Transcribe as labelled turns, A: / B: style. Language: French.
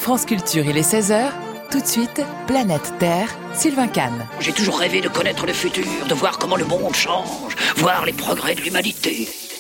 A: France Culture, il est 16h. Tout de suite, Planète Terre, Sylvain Kahn.
B: J'ai toujours rêvé de connaître le futur, de voir comment le monde change, voir les progrès de l'humanité.